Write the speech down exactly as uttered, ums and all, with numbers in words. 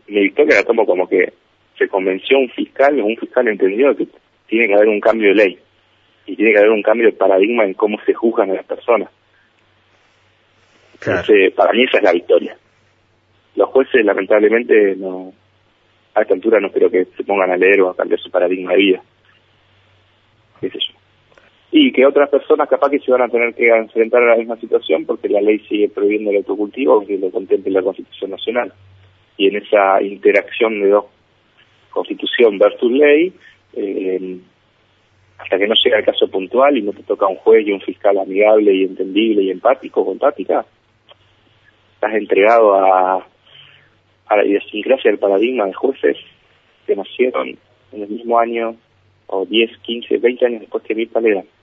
mi victoria la tomo como que se convenció un fiscal, un fiscal entendió que tiene que haber un cambio de ley y tiene que haber un cambio de paradigma en cómo se juzgan a las personas. Claro. Entonces, para mí esa es la victoria. Los jueces, lamentablemente, no a esta altura no creo que se pongan a leer o a cambiar su paradigma de vida. ¿Qué sé yo? Y que otras personas capaz que se van a tener que enfrentar a la misma situación porque la ley sigue prohibiendo el autocultivo, aunque lo contemple la Constitución Nacional. Y en esa interacción de dos, Constitución versus ley, eh, hasta que no llega el caso puntual y no te toca un juez y un fiscal amigable y entendible y empático o empática, estás entregado a, a la idiosincrasia del paradigma de jueces que nacieron en el mismo año, o diez, quince, veinte años después que Mirta Legrand.